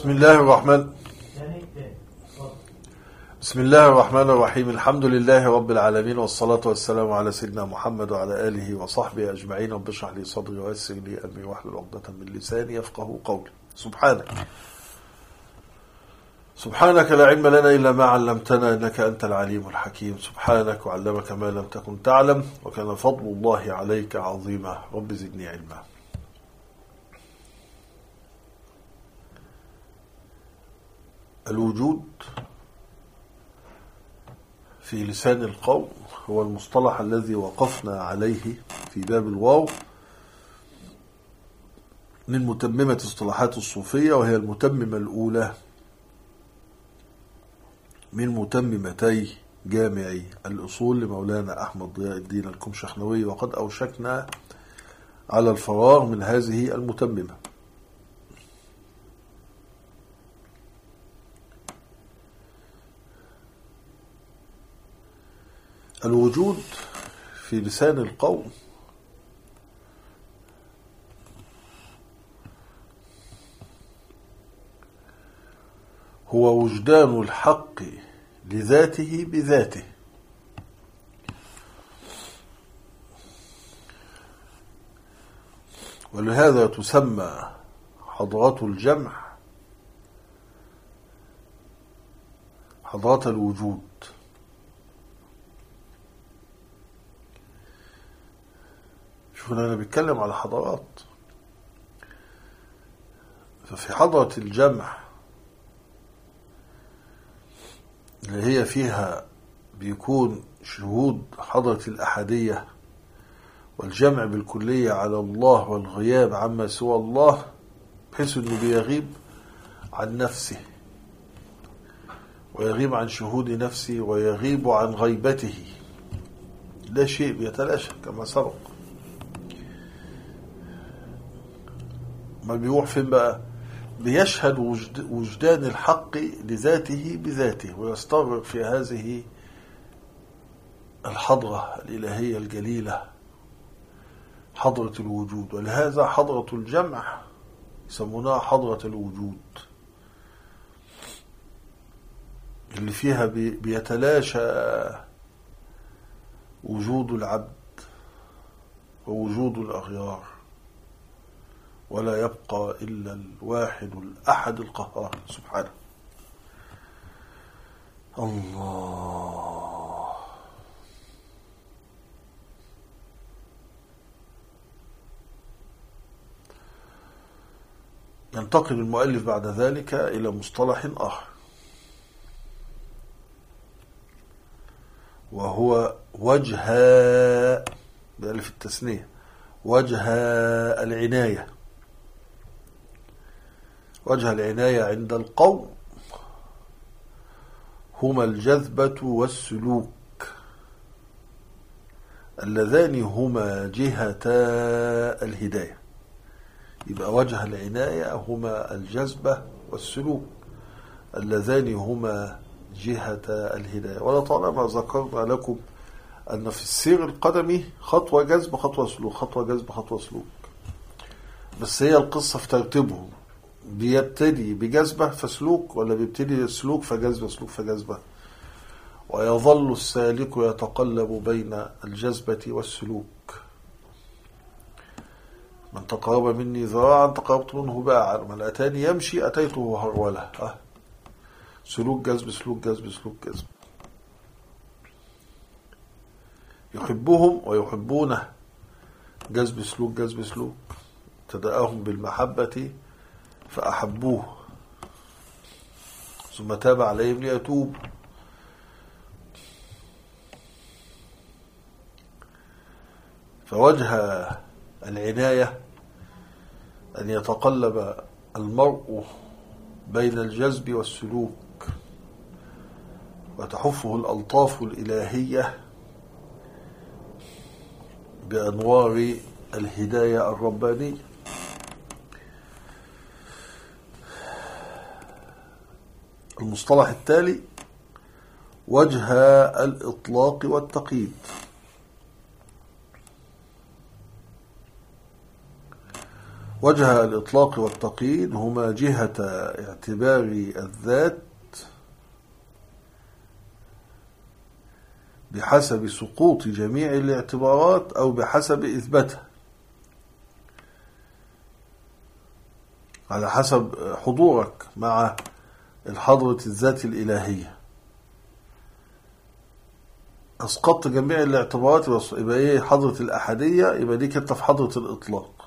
بسم الله الرحمن الرحيم. الحمد لله رب العالمين، والصلاة والسلام على سيدنا محمد وعلى آله وصحبه أجمعين. رب اشرح لي صدري ويسر لي أمري واحلل عقدة من لساني يفقهوا قولي. سبحانك لا علم لنا إلا ما علمتنا إنك أنت العليم الحكيم. سبحانك وعلمك ما لم تكن تعلم، وكان فضل الله عليك عظيما. رب زدني علما. الوجود في لسان القوم هو المصطلح الذي وقفنا عليه في باب الواو من متممة اصطلاحات الصوفية، وهي المتممة الأولى من متممتي جامعي الأصول لمولانا أحمد ضياء الدين الكمشخنوي، وقد أوشكنا على الفراغ من هذه المتممة. الوجود في لسان القوم هو وجدان الحق لذاته بذاته، ولهذا تسمى حضرات الجمع حضرات الوجود. شوفنا أنا بتكلم على حضارات، ففي حضرة الجمع اللي هي فيها بيكون شهود حضرة الأحدية والجمع بالكلية على الله والغياب عما سوى الله، بحيث أنه بيغيب عن نفسه ويغيب عن شهود نفسه ويغيب عن غيبته، لا شيء بيتلاشى كما سبق. ما بيروح فين بقى؟ بيشهد وجدان الحق لذاته بذاته، ويستغرق في هذه الحضرة الإلهية الجليلة حضرة الوجود. ولهذا حضرة الجمع يسمونها حضرة الوجود، اللي فيها بيتلاشى وجود العبد ووجود الأغيار، ولا يبقى إلا الواحد الأحد القهار سبحانه. الله. ينتقل المؤلف بعد ذلك إلى مصطلح آخر، وهو وجه بألف التثنية، وجه العناية. وجه العناية عند القوم هما الجذبة والسلوك، اللذان هما جهتا الهداية. يبقى وجه العناية هما الجذبة والسلوك اللذان هما جهتا الهداية. ولطالما ذكرنا لكم أن في السير القدمي خطوة جذب خطوة سلوك، خطوة جذب خطوة سلوك، بس هي القصة في ترتيبهم. بيبتدي بجذبة فسلوك، ولا بيبتدي سلوك فجذبة سلوك فجذبة؟ ويظل السالك يتقلب بين الجذبة والسلوك. من تقرب مني ذراعا تقربت منه باعا، من أتاني يمشي أتيته هرولة. سلوك جذب سلوك جذب سلوك جذب. يحبهم ويحبونه، جذب سلوك جذب سلوك. ابتدأهم بالمحبة فأحبوه، ثم تاب عليهم ليتوب. فوجه العناية أن يتقلب المرء بين الجذب والسلوك، وتحفه الألطاف الإلهية بأنوار الهداية الربانية. المصطلح التالي وجه الإطلاق وجه الإطلاق والتقييد هما جهة اعتبار الذات بحسب سقوط جميع الاعتبارات أو بحسب إثباتها، على حسب حضورك مع الحضرة الذات الإلهية. أسقطت جميع الاعتبارات يبقى إيه؟ حضرة الأحدية، يبقى دي كنت في حضرة الإطلاق.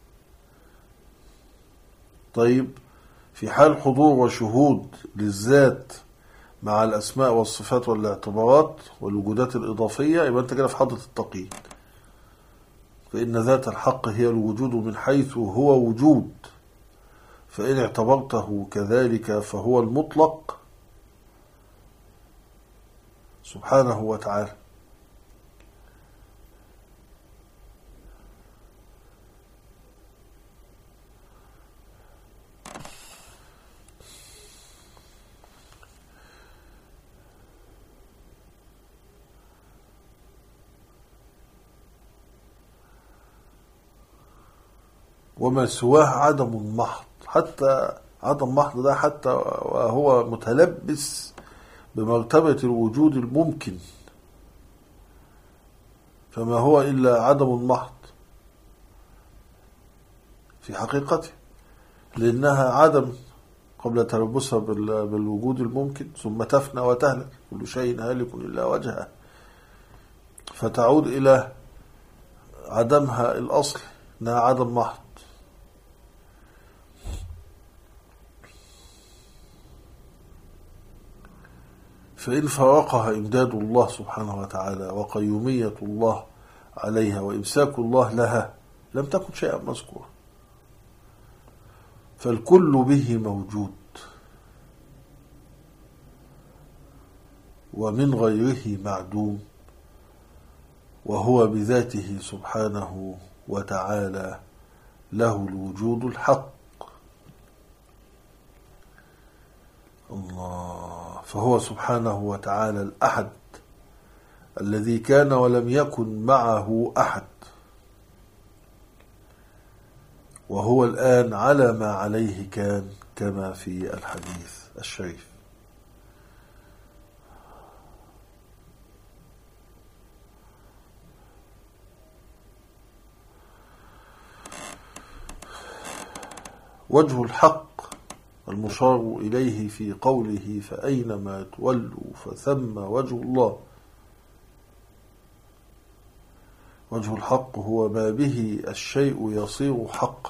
طيب في حال حضور وشهود للذات مع الأسماء والصفات والاعتبارات والوجودات الإضافية، يبقى أنت كده في حضرة التقييد. فإن ذات الحق هي الوجود من حيث هو وجود، فإن اعتبرته كذلك فهو المطلق سبحانه وتعالى. وما سواه عدم محض، حتى عدم محض ده حتى وهو متلبس بمرتبة الوجود الممكن، فما هو إلا عدم محض في حقيقته، لأنها عدم قبل تلبسها بالوجود الممكن، ثم تفنى وتهلك، كل شيء هالك إلا وجهه، فتعود إلى عدمها الأصل إنها عدم محض. فإن فارقها إمداد الله سبحانه وتعالى وقيومية الله عليها وإمساك الله لها لم تكن شيئا مذكورا، فالكل به موجود ومن غيره معدوم، وهو بذاته سبحانه وتعالى له الوجود الحق. الله، فهو سبحانه وتعالى الأحد الذي كان ولم يكن معه أحد، وهو الآن على ما عليه كان، كما في الحديث الشريف. وجه الحق المشار إليه في قوله فأينما تولوا فثم وجه الله. وجه الحق هو ما به الشيء يصير حقا،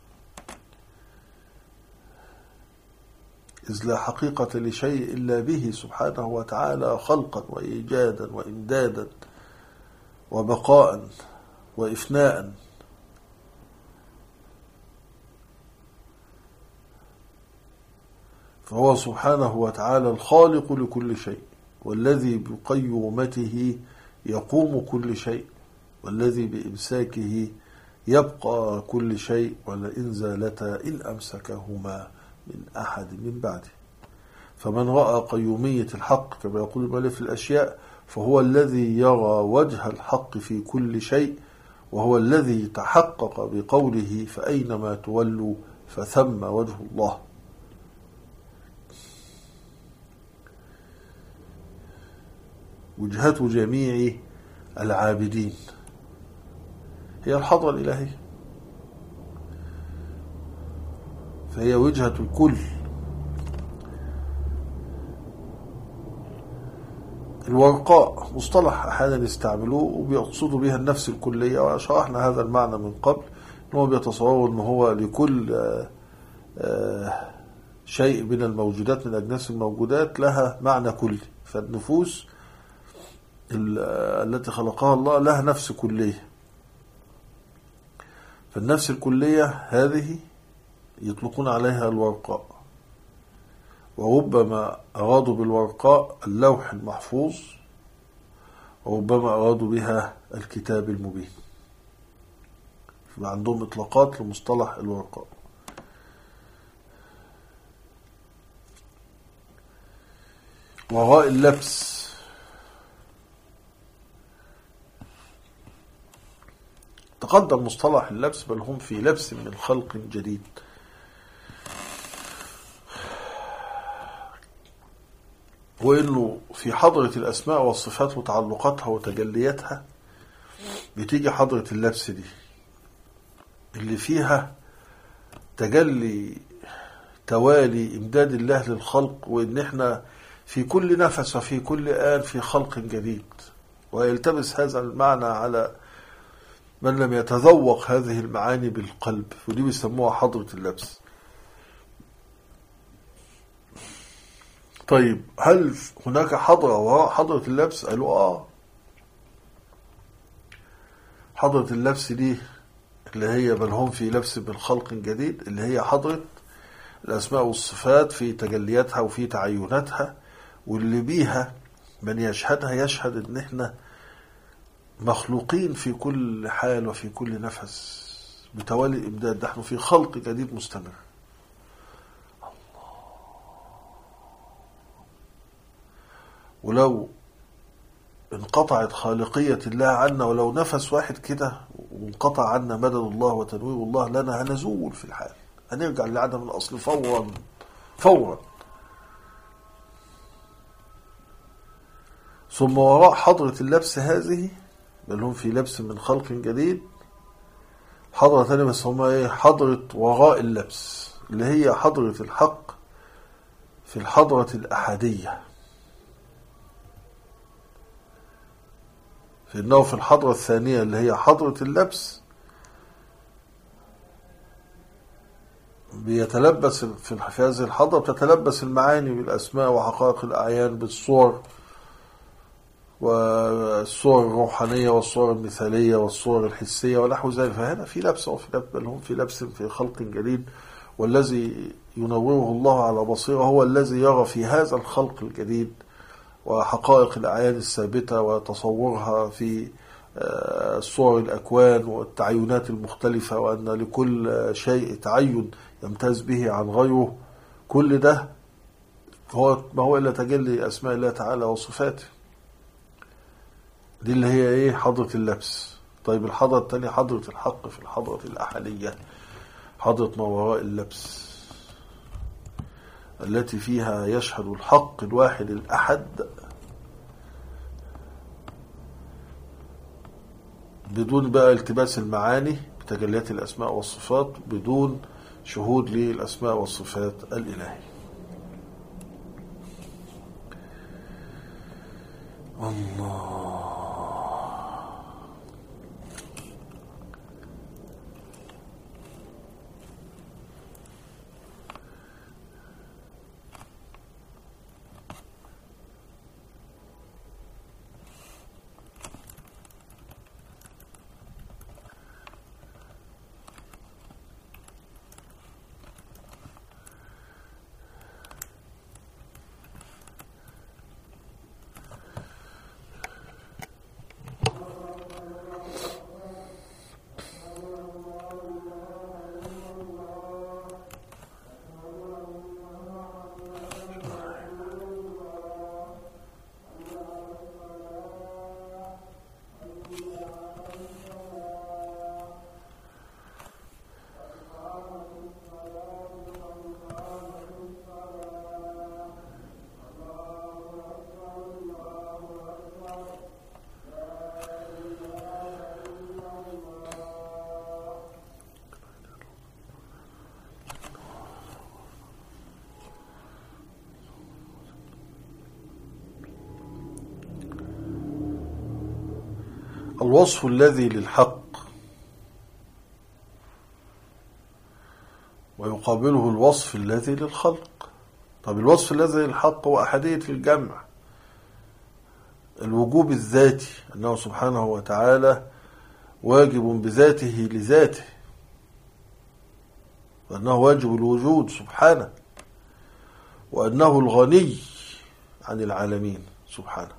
إذ لا حقيقة لشيء إلا به سبحانه وتعالى، خلقا وإيجادا وإمدادا وبقاء وإفناء. فهو سبحانه وتعالى الخالق لكل شيء، والذي بقيومته يقوم كل شيء، والذي بإمساكه يبقى كل شيء، ولئن زالتا إن أمسكهما من أحد من بعده. فمن رأى قيومية الحق كما يقول المؤلف الأشياء، فهو الذي يرى وجه الحق في كل شيء، وهو الذي تحقق بقوله فأينما تولوا فثم وجه الله. وجهة جميع العابدين هي الحضرة الإلهية، فهي وجهة الكل. الورقاء مصطلح أحيانا يستعملوه وبيقصدوا بها النفس الكلية، وشرحنا هذا المعنى من قبل، أنه بيتصوروا أنه هو لكل شيء من الموجودات من أجناس الموجودات لها معنى كلي. فالنفوس التي خلقها الله لها نفس كلية، فالنفس الكلية هذه يطلقون عليها الورقاء، وربما أرادوا بالورقاء اللوح المحفوظ، وربما أرادوا بها الكتاب المبين. فعندهم إطلاقات لمصطلح الورقاء. وراء اللبس تقدم مصطلح اللبس بل هم في لبس من خلق جديد. وإنه في حضرة الأسماء والصفات وتعلقاتها وتجلياتها بتيجي حضرة اللبس دي اللي فيها تجلي توالي إمداد الله للخلق، وإن إحنا في كل نفس وفي كل آن في خلق جديد. ويلتبس هذا المعنى على من لم يتذوق هذه المعاني بالقلب، ودي بيسموها حضرة اللبس. طيب هل هناك حضرة وراء حضرة اللبس؟ قالوا حضرة اللبس دي اللي هي بل هم في لبس بالخلق جديد، اللي هي حضرة الأسماء والصفات في تجلياتها وفي تعيناتها، واللي بيها من يشهدها يشهد ان احنا مخلوقين في كل حال وفي كل نفس بتوالي الإمداد. نحن في خلق جديد مستمر. ولو انقطعت خالقية الله عنا ولو نفس واحد كده وانقطع عنا مدد الله وتنوير الله لنا، هنزول في الحال، هنرجع لعدم الأصل فورا فورا. ثم وراء حضرة اللبس هذه بل هم في لبس من خلق جديد حضرة ثانية بس هم حضرة وراء اللبس، اللي هي حضرة الحق في الحضرة الأحدية. فإنه في الحضرة الثانية اللي هي حضرة اللبس بيتلبس في هذه الحضرة، بتتلبس المعاني بالأسماء وحقائق الأعيان بالصور، والصور الروحانية والصور المثالية والصور الحسية ونحو ذلك. فهنا في لبس وفي لبس، بل هم في لبس في خلق جديد. والذي ينوره الله على بصيرة هو الذي يرى في هذا الخلق الجديد وحقائق الأعيان الثابتة وتصورها في صور الأكوان والتعينات المختلفة، وأن لكل شيء تعين يمتاز به عن غيره. كل ده هو ما هو إلا تجلي أسماء الله تعالى وصفاته. دي اللي هي حضرة اللبس. طيب الحضرة الثانية حضرة الحق في الحضرة الأحدية، حضرة ما وراء اللبس التي فيها يشهد الحق الواحد الأحد بدون بقى التباس المعاني بتجليات الأسماء والصفات، بدون شهود للأسماء والصفات الإلهية. الله. الوصف الذي للحق ويقابله الوصف الذي للخلق. طب الوصف الذي للحق هو أحدية الجمع، الوجوب الذاتي، أنه سبحانه وتعالى واجب بذاته لذاته، وأنه واجب الوجود سبحانه، وأنه الغني عن العالمين سبحانه.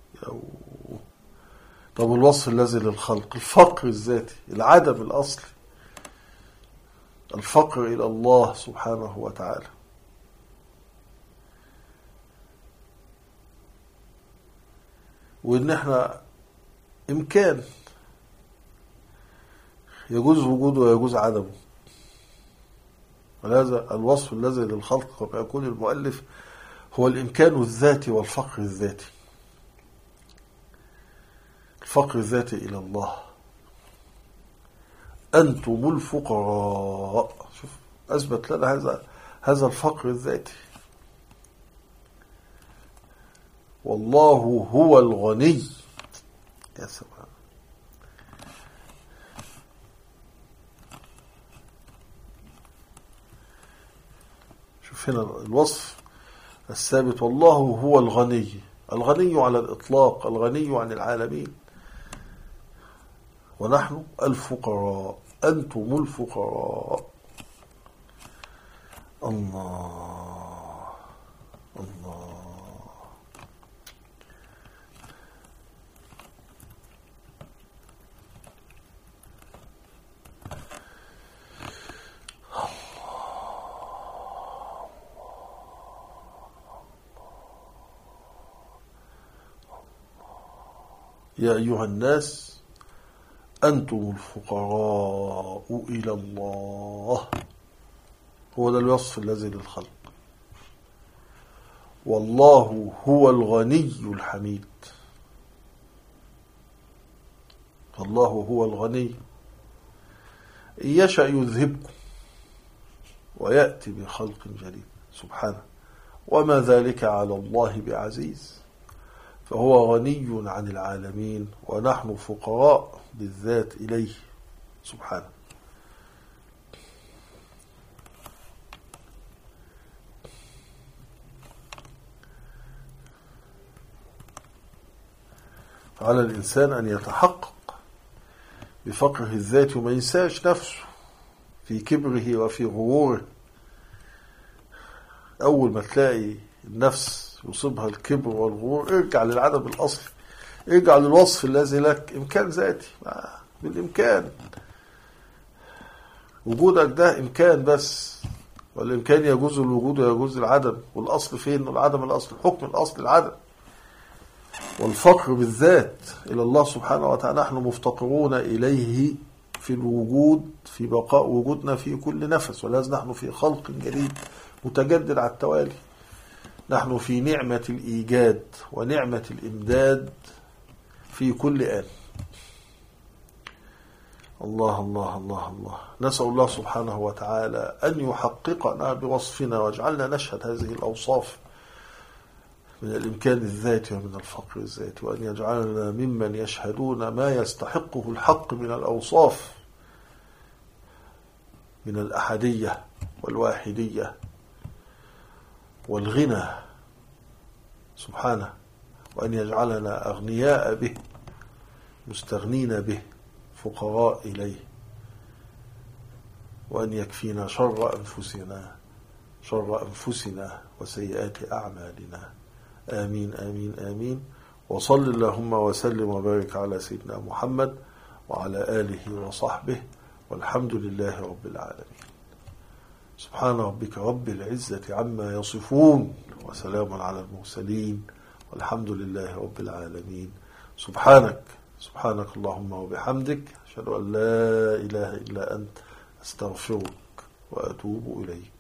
طب الوصف الذي للخلق الفقر الذاتي، العدم الأصلي، الفقر إلى الله سبحانه وتعالى. وإن احنا إمكان يجوز وجوده ويجوز عدمه. ولهذا الوصف الذي للخلق كما يقول المؤلف هو الإمكان الذاتي والفقر الذاتي. الفقر الذاتي إلى الله. أنتم الفقراء. شوف أثبت لنا هذا الفقر الذاتي. والله هو الغني. يا سلام. شوف هنا الوصف الثابت، والله هو الغني. الغني على الإطلاق، الغني عن العالمين. ونحن الفقراء، أنتم الفقراء. الله الله. يا أيها الناس أنتم الفقراء إلى الله. هو ده الوصف الذي للخلق. والله هو الغني الحميد. الله هو الغني. إن يشأ يذهبكم ويأتي بخلق جديد سبحانه، وما ذلك على الله بعزيز. فهو غني عن العالمين ونحن فقراء بالذات إليه سبحانه. على الإنسان أن يتحقق بفقره الذاتي وما ينساش نفسه في كبره وفي غروره. أول ما تلاقي النفس يصيبها الكبر والغرور ارجع للعدم الأصلي، ارجع للوصف الذي لك إمكان ذاتي. بالإمكان وجودك ده إمكان بس، والإمكان يجوز الوجود ويجوز العدم. والأصل فين؟ والعدم الأصل، الحكم الأصل العدم. والفقر بالذات إلى الله سبحانه وتعالى. نحن مفتقرون إليه في الوجود، في بقاء وجودنا في كل نفس. ولازم نحن في خلق جديد متجدد على التوالي. نحن في نعمة الإيجاد ونعمة الإمداد في كل آن. الله الله الله الله. نسأل الله سبحانه وتعالى أن يحققنا بوصفنا واجعلنا نشهد هذه الأوصاف من الإمكان الذاتي ومن الفقر الذاتي، وأن يجعلنا ممن يشهدون ما يستحقه الحق من الأوصاف من الأحدية والواحدية والغنى سبحانه، وأن يجعلنا أغنياء به مستغنين به فقراء إليه، وأن يكفينا شر أنفسنا وسيئات أعمالنا. آمين آمين آمين. وصل اللهم وسلم وبارك على سيدنا محمد وعلى آله وصحبه، والحمد لله رب العالمين. سبحان ربك رب العزة عما يصفون وسلام على المرسلين والحمد لله رب العالمين. سبحانك اللهم وبحمدك، أشهد أن لا إله إلا أنت، أستغفرك وأتوب إليك.